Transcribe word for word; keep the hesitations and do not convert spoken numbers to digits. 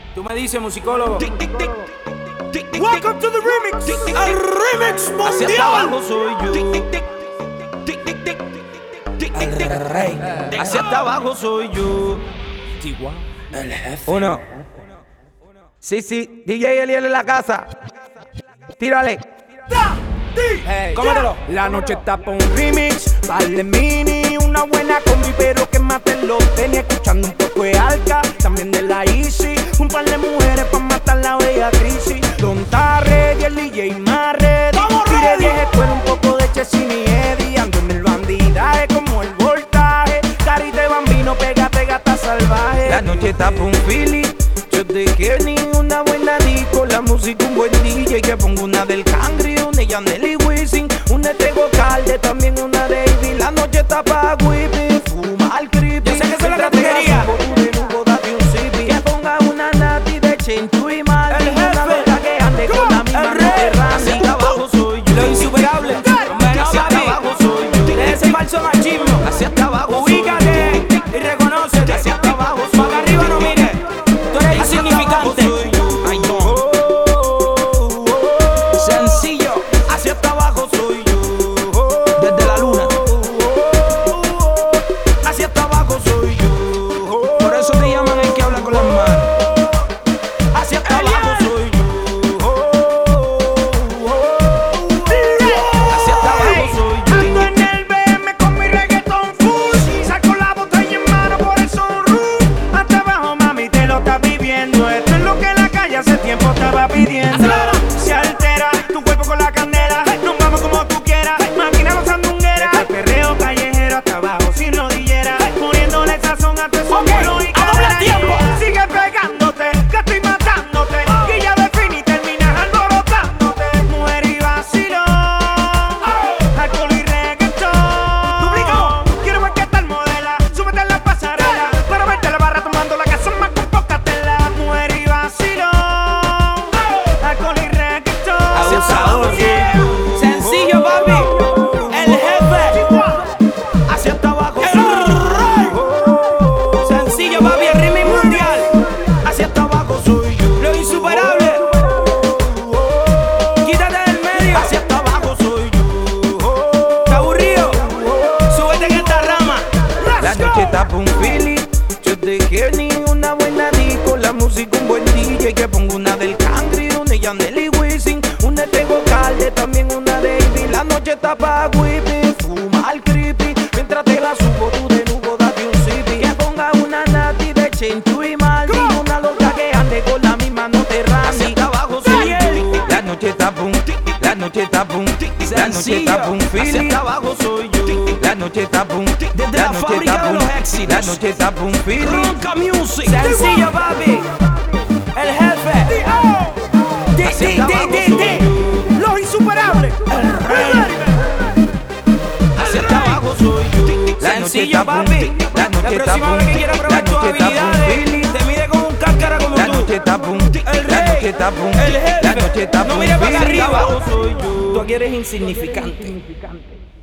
Tú me dices, musicólogo. Welcome to the remix. El remix mundial. Hacia abajo soy yo. El rey. Hacia abajo soy yo. Chihuahua. El jefe. Uno. Sí, sí. D J Eliel en la casa. Tírale. Hey, Cómetelo. La noche está pa' un remix, vale mini, una buena combi, pero que mate los tenis, escuchando un poco de Alca, también de la Easy, un par de mujeres pa' matar la bella crisis. Don Tarre y el D J más ready, tire diez escuela, un poco de Chesini y Eddie, ando en el bandidaje como el voltaje, carita de bambino, pégate gata salvaje. La noche está pa' un Philly, yo de Kenny, una buena disco, la música un buen D J, que pongo una del Cangri, una de Yaneli Wisin, una de Calde, también una de Ivy. La noche está pa' whippy, fuma al creepy. Yo sé que eso es la categoría. Que ponga una nati de Chenchu y mal. El jefe. Una loca que ande con la misma El rey. Así abajo soy yo. Lo insuperable. Bueno, Hacia papi, abajo soy yo. de ese falso machismo, Hacia abajo soy yo. ubícate y reconócete. Hacia abajo soy yo. Para arriba no mires, tú eres Hacia insignificante. abajo soy yo. Ay, no. Sencillo. Hacia abajo soy yo. Desde la luna. Hacia abajo soy yo. Por eso te llaman el que habla con las manos. Hacia abajo soy yo. Hacia abajo soy yo. Ando en el B M con mi reggaeton full, saco la botella en mano por el sunroof. Hasta abajo, mami, te lo estás viviendo. Esto es lo que la calle hace tiempo estaba pidiendo. Se altera tu cuerpo con la candela, nos vamos como tú quieras, máquina los sandungueras. El perreo callejero hasta abajo sin rodillera, poniéndole sazón a tu sombrero y cadera. Sigue pegándote, que estoy matándote, que ya define y terminas alborotándote. Mujer y vacilón, alcohol y reggaetón. Quiero ver qué tal modela, súbete en la pasarela, para verte la barra tomando la casa más con poca tela. Mujer y vacilón, alcohol y reggaetón. Abusador, Yeah. Sencillo, papi, el jefe. Hacia abajo El soy yo. Sencillo, papi, el remix mundial. Hacia abajo soy yo. Lo insuperable. Quítate del medio. Hacia abajo soy yo. ¿Está aburrido? Súbete en esta rama. La noche está pa' un Philly, yo de Kenny, una buena disco, la música un buen D J, que pongo una del Cangri, una de Yaneli Wisin, una de Calde, también una de Ivy. La noche está pa' whippy, fuma al creepy, mientras te la subo tú de nuevo date un sipi. Que ponga una nati de Chenchu y Maldi, una loca que ande con la misma no te rami. Hacia abajo soy yo. La noche está pa' un, la noche está pa' un, la noche está pa' un Philly. Hacia abajo soy yo. La noche está pa' un, Desde la fábrica de los éxitos. la noche está pa' un Philly. Ronca Music. Sencillo, papi. El jefe. D, Hacia D, D, abajo D, soy D. Los insuperables. El rey. Hacia abajo soy yo. La noche Sencillo, está pa' un, papi. la La noche está próxima pa' un, vez que quiera la probar tus noche está pa' un habilidades, Philly. te mide con un cáscara como La tú. noche está pa' un, El la rey. noche está pa' un, El jefe. la noche está pa' No un mires para Philly. arriba. Abajo soy yo. Tú aquí eres insignificante.